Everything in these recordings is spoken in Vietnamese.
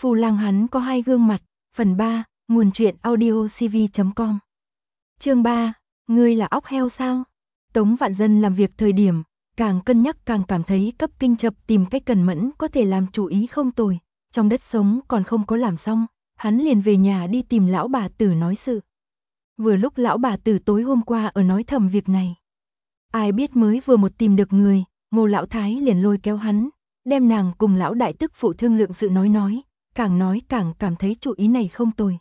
Phu lang hắn có hai gương mặt. Phần 3, nguồn truyện audiocv.com. Chương 3, ngươi là óc heo sao? Tống Vạn Dân làm việc thời điểm, càng cân nhắc càng cảm thấy cấp kinh chập tìm cách cẩn mẫn có thể làm chủ ý không tồi. Trong đất sống còn không có làm xong, hắn liền về nhà đi tìm lão bà tử nói sự. Vừa lúc lão bà tử tối hôm qua ở nói thầm việc này. Ai biết mới vừa một tìm được người, Ngô lão thái liền lôi kéo hắn, đem nàng cùng lão đại tức phụ thương lượng sự nói, càng cảm thấy chủ ý này không tồi.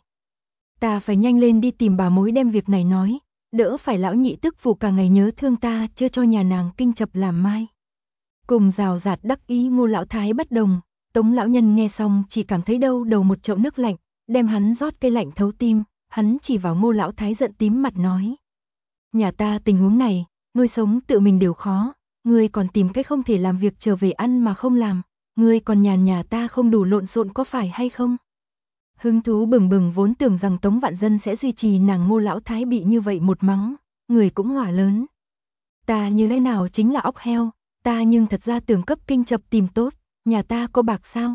Ta phải nhanh lên đi tìm bà mối đem việc này nói, đỡ phải lão nhị tức phụ cả ngày nhớ thương ta chưa cho nhà nàng kinh chập làm mai. Cùng rào rạt đắc ý Ngô lão thái bất đồng, Tống lão nhân nghe xong chỉ cảm thấy đầu một chậu nước lạnh, đem hắn rót cây lạnh thấu tim, hắn chỉ vào Ngô lão thái giận tím mặt nói: "Nhà ta tình huống này, nuôi sống tự mình đều khó, ngươi còn tìm cách không thể làm việc trở về ăn mà không làm, ngươi còn nhàn nhà ta không đủ lộn xộn có phải hay không?" Hứng thú bừng bừng vốn tưởng rằng Tống Vạn Dân sẽ duy trì nàng Ngô lão thái bị như vậy một mắng, người cũng hỏa lớn. Ta như thế nào chính là óc heo, ta nhưng thật ra tưởng cấp kinh chập tìm tốt, nhà ta có bạc sao?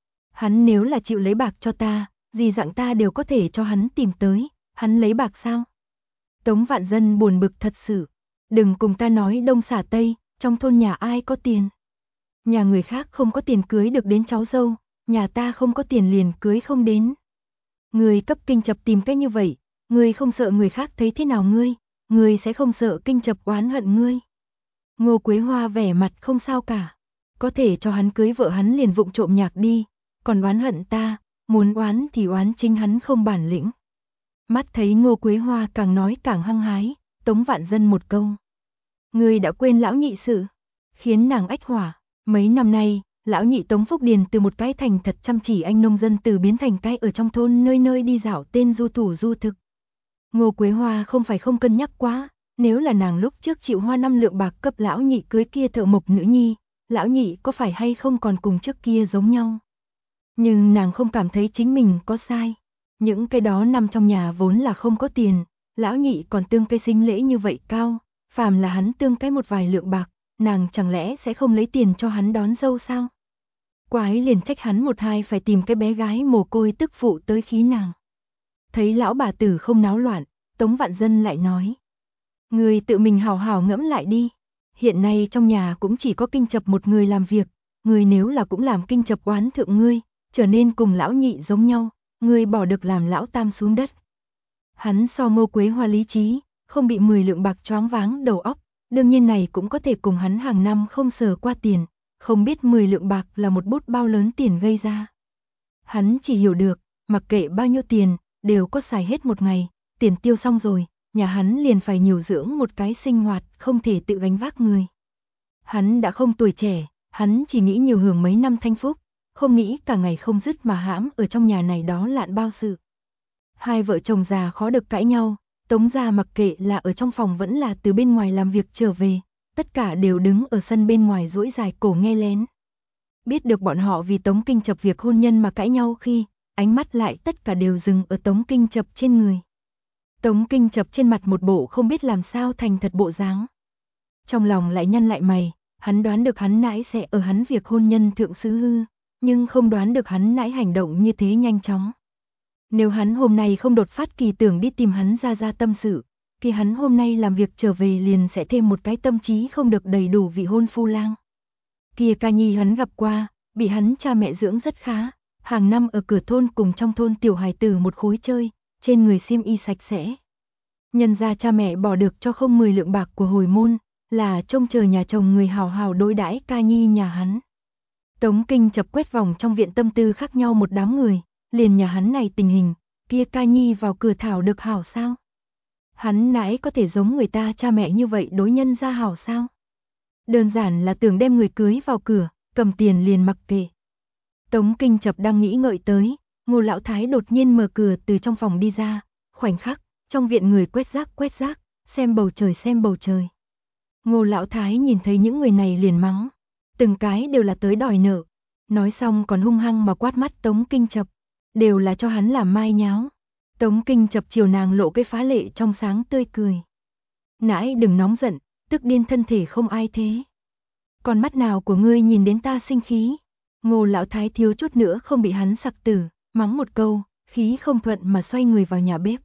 Hắn nếu là chịu lấy bạc cho ta, gì dạng ta đều có thể cho hắn tìm tới, hắn lấy bạc sao? Tống Vạn Dân buồn bực thật sự, đừng cùng ta nói đông xả tây, trong thôn nhà ai có tiền. Nhà người khác không có tiền cưới được đến cháu dâu, nhà ta không có tiền liền cưới không đến. Người cấp kinh chập tìm cách như vậy, người không sợ người khác thấy thế nào ngươi sẽ không sợ kinh chập oán hận ngươi. Ngô Quế Hoa vẻ mặt không sao cả, có thể cho hắn cưới vợ hắn liền vụng trộm nhạc đi, còn oán hận ta, muốn oán thì oán chính hắn không bản lĩnh. Mắt thấy Ngô Quế Hoa càng nói càng hăng hái, Tống Vạn Dân một câu: "Ngươi đã quên lão nhị sự", khiến nàng ách hỏa. Mấy năm nay, lão nhị Tống Phúc Điền từ một cái thành thật chăm chỉ anh nông dân từ biến thành cái ở trong thôn nơi nơi đi dạo tên du thủ du thực. Ngô Quế Hoa không phải không cân nhắc quá, nếu là nàng lúc trước chịu hoa 5 lượng bạc cấp lão nhị cưới kia thợ mộc nữ nhi, lão nhị có phải hay không còn cùng trước kia giống nhau. Nhưng nàng không cảm thấy chính mình có sai. Những cái đó nằm trong nhà vốn là không có tiền, lão nhị còn tương cái sinh lễ như vậy cao, phàm là hắn tương cái một vài lượng bạc, nàng chẳng lẽ sẽ không lấy tiền cho hắn đón dâu sao? Quái liền trách hắn một hai phải tìm cái bé gái mồ côi tức phụ tới khí nàng. Thấy lão bà tử không náo loạn, Tống Vạn Dân lại nói: "Ngươi tự mình hào hào ngẫm lại đi, hiện nay trong nhà cũng chỉ có kinh chập một người làm việc, ngươi nếu là cũng làm kinh chập oán thượng ngươi, trở nên cùng lão nhị giống nhau, ngươi bỏ được làm lão tam xuống đất." Hắn so Ngô Quế Hoa lý trí, không bị 10 lượng bạc choáng váng đầu óc, đương nhiên này cũng có thể cùng hắn hàng năm không sờ qua tiền, không biết 10 lượng bạc là một bút bao lớn tiền gây ra. Hắn chỉ hiểu được, mặc kệ bao nhiêu tiền, đều có xài hết một ngày, tiền tiêu xong rồi, nhà hắn liền phải nhiều dưỡng một cái sinh hoạt không thể tự gánh vác người. Hắn đã không tuổi trẻ, hắn chỉ nghĩ nhiều hưởng mấy năm thanh phúc, không nghĩ cả ngày không dứt mà hãm ở trong nhà này đó lạn bao sự. Hai vợ chồng già khó được cãi nhau, Tống gia mặc kệ là ở trong phòng vẫn là từ bên ngoài làm việc trở về, tất cả đều đứng ở sân bên ngoài duỗi dài cổ nghe lén. Biết được bọn họ vì Tống Kinh Chập việc hôn nhân mà cãi nhau khi, ánh mắt lại tất cả đều dừng ở Tống Kinh Chập trên người. Tống Kinh Chập trên mặt một bộ không biết làm sao thành thật bộ dáng. Trong lòng lại nhăn lại mày, hắn đoán được hắn nãi sẽ ở hắn việc hôn nhân thượng xứ hư, nhưng không đoán được hắn nãi hành động như thế nhanh chóng. Nếu hắn hôm nay không đột phát kỳ tưởng đi tìm hắn ra tâm sự, thì hắn hôm nay làm việc trở về liền sẽ thêm một cái tâm trí không được đầy đủ vị hôn phu lang. Kia ca nhi hắn gặp qua, bị hắn cha mẹ dưỡng rất khá, hàng năm ở cửa thôn cùng trong thôn tiểu hài tử một khối chơi, trên người xiêm y sạch sẽ. Nhân ra cha mẹ bỏ được cho không 10 lượng bạc của hồi môn, là trông chờ nhà chồng người hào hào đối đãi ca nhi nhà hắn. Tống Kinh Chập quét vòng trong viện tâm tư khác nhau một đám người, liền nhà hắn này tình hình, kia ca nhi vào cửa thảo được hảo sao? Hắn nãi có thể giống người ta cha mẹ như vậy đối nhân ra hảo sao? Đơn giản là tưởng đem người cưới vào cửa, cầm tiền liền mặc kệ. Tống Kinh Chập đang nghĩ ngợi tới, Ngô lão thái đột nhiên mở cửa từ trong phòng đi ra, khoảnh khắc, trong viện người quét rác, xem bầu trời. Ngô lão thái nhìn thấy những người này liền mắng, từng cái đều là tới đòi nợ. Nói xong còn hung hăng mà quát mắt Tống Kinh Chập, đều là cho hắn làm mai nháo. Tống Kinh Chập chiều nàng lộ cái phá lệ trong sáng tươi cười. Nãi đừng nóng giận, tức điên thân thể không ai thế. Con mắt nào của ngươi nhìn đến ta sinh khí? Ngô lão thái thiếu chút nữa không bị hắn sặc tử, mắng một câu, khí không thuận mà xoay người vào nhà bếp.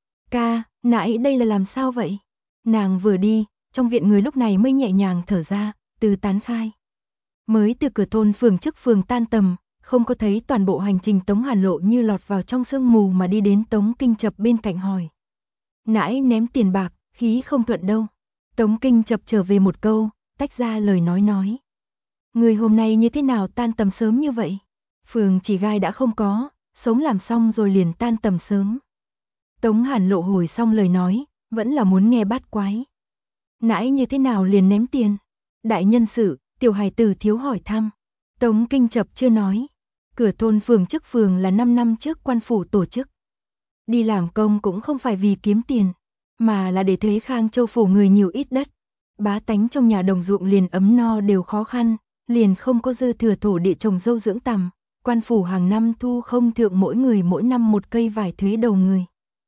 Ca, nãy đây là làm sao vậy? Nàng vừa đi, trong viện người lúc này mới nhẹ nhàng thở ra, từ tán khai. Mới từ cửa thôn phường trước phường tan tầm, không có thấy toàn bộ hành trình Tống Hàn Lộ như lọt vào trong sương mù mà đi đến Tống Kinh Chập bên cạnh hỏi. Nãy ném tiền bạc, khí không thuận đâu. Tống Kinh Chập trở về một câu, tách ra lời nói. Người hôm nay như thế nào tan tầm sớm như vậy? Phường chỉ gai đã không có, sống làm xong rồi liền tan tầm sớm. Tống Hàn Lộ hồi xong lời nói, vẫn là muốn nghe bát quái. Nãy như thế nào liền ném tiền? Đại nhân sự, tiểu hài tử thiếu hỏi thăm. Tống Kinh Chập chưa nói. Cửa thôn phường trước phường là 5 năm trước quan phủ tổ chức. Đi làm công cũng không phải vì kiếm tiền, mà là để thuế Khang Châu phủ người nhiều ít đất. Bá tánh trong nhà đồng ruộng liền ấm no đều khó khăn, liền không có dư thừa thổ địa trồng dâu dưỡng tằm. Quan phủ hàng năm thu không thượng mỗi người mỗi năm một cây vải thuế đầu người.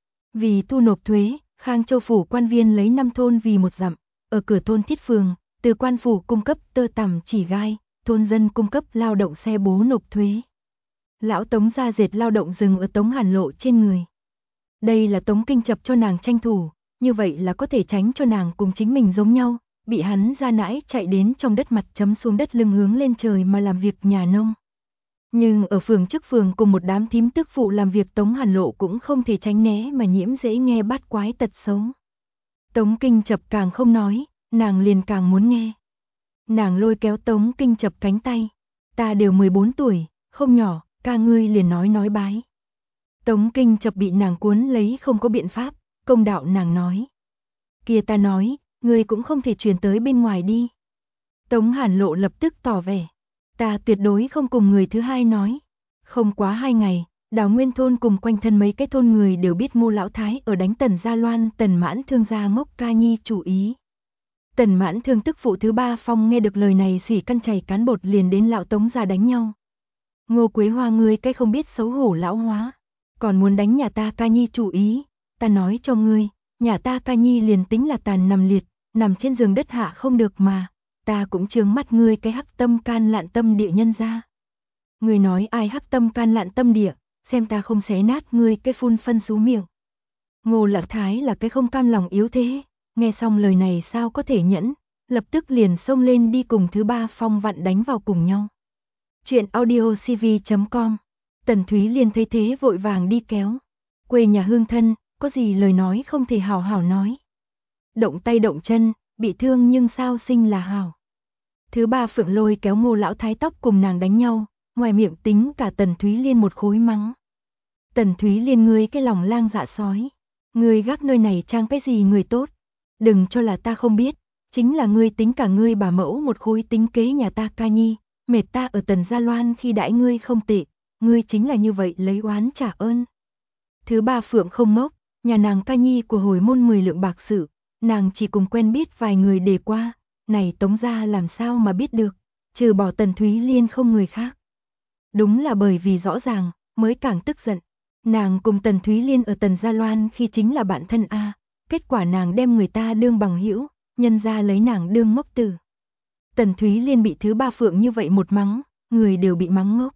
Vì thu nộp thuế, Khang Châu phủ quan viên lấy 5 thôn vì một dặm, ở cửa thôn thiết phường, từ quan phủ cung cấp tơ tằm chỉ gai, thôn dân cung cấp lao động xe bố nộp thuế. Lão Tống ra dệt lao động dừng ở Tống Hàn Lộ trên người. Đây là Tống Kinh Chập cho nàng tranh thủ, như vậy là có thể tránh cho nàng cùng chính mình giống nhau, bị hắn ra nãi chạy đến trong đất mặt chấm xuống đất lưng hướng lên trời mà làm việc nhà nông. Nhưng ở phường trước phường cùng một đám thím tức phụ làm việc Tống Hàn Lộ cũng không thể tránh né mà nhiễm dễ nghe bát quái tật xấu. Tống Kinh Chập càng không nói, nàng liền càng muốn nghe. Nàng lôi kéo Tống Kinh Chập cánh tay. Ta đều 14 tuổi, không nhỏ, ca ngươi liền nói bái. Tống Kinh Chập bị nàng cuốn lấy không có biện pháp, công đạo nàng nói. Kia ta nói, ngươi cũng không thể truyền tới bên ngoài đi. Tống Hàn Lộ lập tức tỏ vẻ. Ta tuyệt đối không cùng người thứ hai nói. Không quá 2 ngày, Đào Nguyên thôn cùng quanh thân mấy cái thôn người đều biết Ngô lão thái ở đánh Tần Gia Loan, Tần Mãn Thương gia ngốc ca nhi chủ ý. Tần Mãn Thương tức phụ thứ 3 Phong nghe được lời này xủy căn chảy cán bột liền đến lão Tống gia đánh nhau. Ngô Quế Hoa ngươi cái không biết xấu hổ lão hóa, còn muốn đánh nhà ta ca nhi chủ ý, ta nói cho ngươi, nhà ta ca nhi liền tính là tàn nằm liệt, nằm trên giường đất hạ không được mà, ta cũng chướng mắt ngươi cái hắc tâm can lạn tâm địa nhân ra. Ngươi nói ai hắc tâm can lạn tâm địa, xem ta không xé nát ngươi cái phun phân xú miệng. Ngô Lạc Thái là cái không cam lòng yếu thế, nghe xong lời này sao có thể nhẫn, lập tức liền xông lên đi cùng thứ 3 Phong vặn đánh vào cùng nhau. Chuyện audiocv.com. Tần Thúy Liên thấy thế vội vàng đi kéo. Quê nhà hương thân, có gì lời nói không thể hào hào nói. Động tay động chân, bị thương nhưng sao sinh là hào. Thứ 3 Phượng lôi kéo Ngô lão thái tóc cùng nàng đánh nhau, ngoài miệng tính cả Tần Thúy Liên một khối mắng. Tần Thúy Liên ngươi cái lòng lang dạ sói, ngươi gác nơi này trang cái gì người tốt, đừng cho là ta không biết, chính là ngươi tính cả ngươi bà mẫu một khối tính kế nhà ta ca nhi, mệt ta ở Tần Gia Loan khi đãi ngươi không tệ, ngươi chính là như vậy lấy oán trả ơn. Thứ 3 Phượng không ngốc, nhà nàng ca nhi của hồi môn 10 lượng bạc sự, nàng chỉ cùng quen biết vài người đề qua, này Tống gia làm sao mà biết được, trừ bỏ Tần Thúy Liên không người khác. Đúng là bởi vì rõ ràng, mới càng tức giận. Nàng cùng Tần Thúy Liên ở Tần Gia Loan khi chính là bạn thân A, kết quả nàng đem người ta đương bằng hữu, nhân ra lấy nàng đương ngốc tử. Tần Thúy Liên bị thứ 3 Phượng như vậy một mắng, người đều bị mắng ngốc.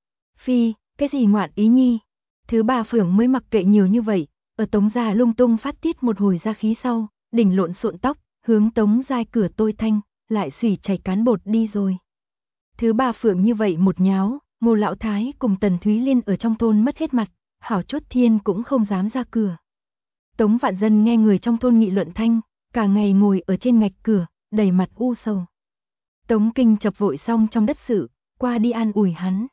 Phi, cái gì ngoạn ý nhi? Thứ 3 Phượng mới mặc kệ nhiều như vậy, ở Tống gia lung tung phát tiết một hồi ra khí sau, đỉnh lộn xộn tóc, hướng Tống gia cửa tôi thanh, lại xủy chảy cán bột đi rồi. Thứ 3 Phượng như vậy một nháo, Ngô lão thái cùng Tần Thúy Liên ở trong thôn mất hết mặt, hảo chốt thiên cũng không dám ra cửa. Tống Vạn Dân nghe người trong thôn nghị luận thanh, cả ngày ngồi ở trên ngạch cửa, đầy mặt u sầu. Tống Kinh Chập vội xong trong đất sự, qua đi an ủi hắn.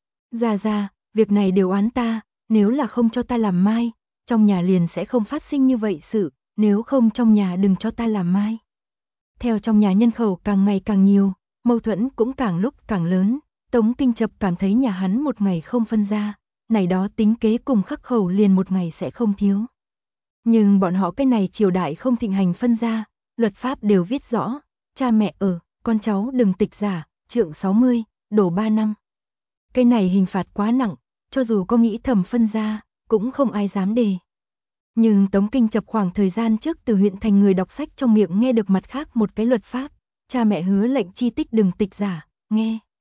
Ra, việc này đều oán ta, nếu là không cho ta làm mai, trong nhà liền sẽ không phát sinh như vậy sự, nếu không trong nhà đừng cho ta làm mai. Theo trong nhà nhân khẩu càng ngày càng nhiều, mâu thuẫn cũng càng lúc càng lớn, Tống Kinh Chập cảm thấy nhà hắn một ngày không phân ra, này đó tính kế cùng khắc khẩu liền một ngày sẽ không thiếu. Nhưng bọn họ cái này triều đại không thịnh hành phân ra, luật pháp đều viết rõ, cha mẹ ở, con cháu đừng tịch giả, trượng 60, đổ 3 năm. Cái này hình phạt quá nặng, cho dù có nghĩ thầm phân ra, cũng không ai dám đề. Nhưng Tống Kinh Chập khoảng thời gian trước từ huyện thành người đọc sách trong miệng nghe được mặt khác một cái luật pháp, cha mẹ hứa lệnh chi tích đừng tịch giả, nghe.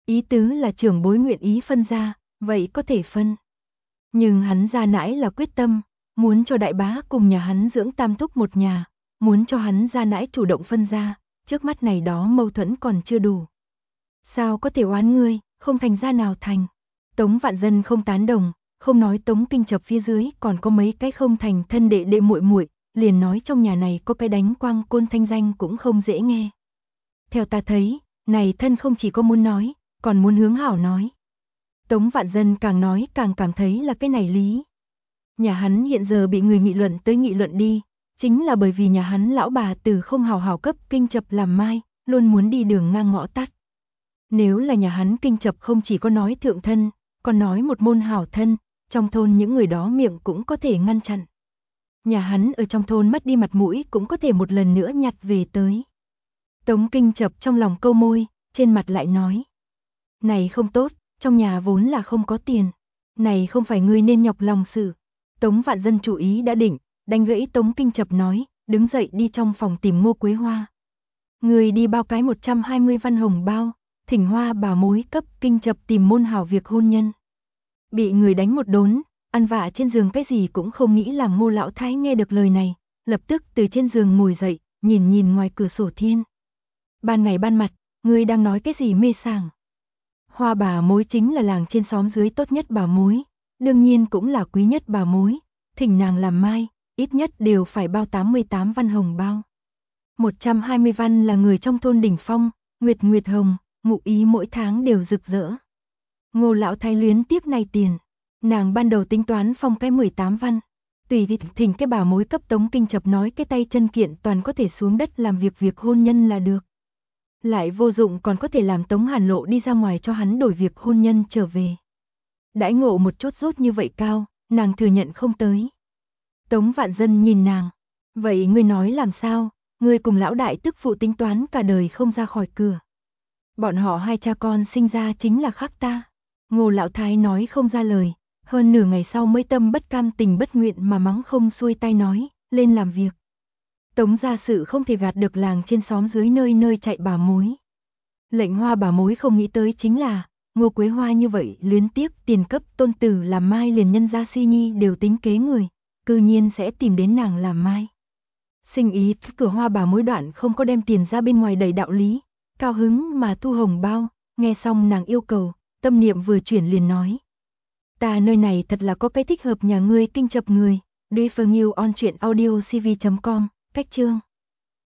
Ý tứ là trưởng bối nguyện ý phân ra, vậy có thể phân. Nhưng hắn gia nãi là quyết tâm, muốn cho đại bá cùng nhà hắn dưỡng tam thúc một nhà, muốn cho hắn gia nãi chủ động phân ra, trước mắt này đó mâu thuẫn còn chưa đủ. Sao có thể oán ngươi, không thành ra nào thành. Tống Vạn Dân không tán đồng, không nói Tống Kinh Chập phía dưới còn có mấy cái không thành thân đệ đệ muội muội, liền nói trong nhà này có cái đánh quang côn thanh danh cũng không dễ nghe. Theo ta thấy, này thân không chỉ có muốn nói, còn muốn hướng hảo nói. Tống Vạn Dân càng nói càng cảm thấy là cái này lý. Nhà hắn hiện giờ bị người nghị luận tới nghị luận đi, chính là bởi vì nhà hắn lão bà tử không hào hào cấp Kinh Chập làm mai, luôn muốn đi đường ngang ngõ tắt. Nếu là nhà hắn Kinh Chập không chỉ có nói thượng thân, còn nói một môn hảo thân, trong thôn những người đó miệng cũng có thể ngăn chặn. Nhà hắn ở trong thôn mất đi mặt mũi cũng có thể một lần nữa nhặt về tới. Tống Kinh Chập trong lòng câu môi, trên mặt lại nói. Này không tốt, trong nhà vốn là không có tiền. Này không phải ngươi nên nhọc lòng sự. Tống Vạn Dân chủ ý đã định, đánh gãy Tống Kinh Chập nói, đứng dậy đi trong phòng tìm Ngô Quế Hoa. Người đi bao cái 120 văn hồng bao, thỉnh Hoa bà mối cấp Kinh Chập tìm môn hảo việc hôn nhân. Bị người đánh một đốn, ăn vạ trên giường cái gì cũng không nghĩ làm Ngô lão thái nghe được lời này, lập tức từ trên giường ngồi dậy, nhìn ngoài cửa sổ thiên. Ban ngày ban mặt, ngươi đang nói cái gì mê sảng? Hoa bà mối chính là làng trên xóm dưới tốt nhất bà mối, đương nhiên cũng là quý nhất bà mối, thỉnh nàng làm mai, ít nhất đều phải bao 88 văn hồng bao. 120 văn là người trong thôn đỉnh phong, Nguyệt hồng, ngụ ý mỗi tháng đều rực rỡ. Ngô lão thái luyến tiếp này tiền, nàng ban đầu tính toán phong cái 18 văn, tùy thỉnh cái bà mối cấp Tống Kinh Chập nói cái tay chân kiện toàn có thể xuống đất làm việc hôn nhân là được. Lại vô dụng còn có thể làm Tống Hàn Lộ đi ra ngoài cho hắn đổi việc hôn nhân trở về. Đãi ngộ một chút rốt như vậy cao, nàng thừa nhận không tới. Tống Vạn Dân nhìn nàng, vậy ngươi nói làm sao, ngươi cùng lão đại tức phụ tính toán cả đời không ra khỏi cửa. Bọn họ hai cha con sinh ra chính là khác ta. Ngô lão thái nói không ra lời, hơn nửa ngày sau mới tâm bất cam tình bất nguyện mà mắng không xuôi tay nói, lên làm việc. Tống gia sự không thể gạt được làng trên xóm dưới nơi chạy bà mối. Lệnh Hoa bà mối không nghĩ tới chính là, Ngô Quế Hoa như vậy luyến tiếc tiền cấp tôn tử làm mai liền nhân gia si nhi đều tính kế người, cư nhiên sẽ tìm đến nàng làm mai. Sinh ý cửa Hoa bà mối đoạn không có đem tiền ra bên ngoài đầy đạo lý, cao hứng mà thu hồng bao, nghe xong nàng yêu cầu, tâm niệm vừa chuyển liền nói. Ta nơi này thật là có cái thích hợp nhà ngươi Kinh Chập người, Refer New on truyện audio cv.com, cách chương.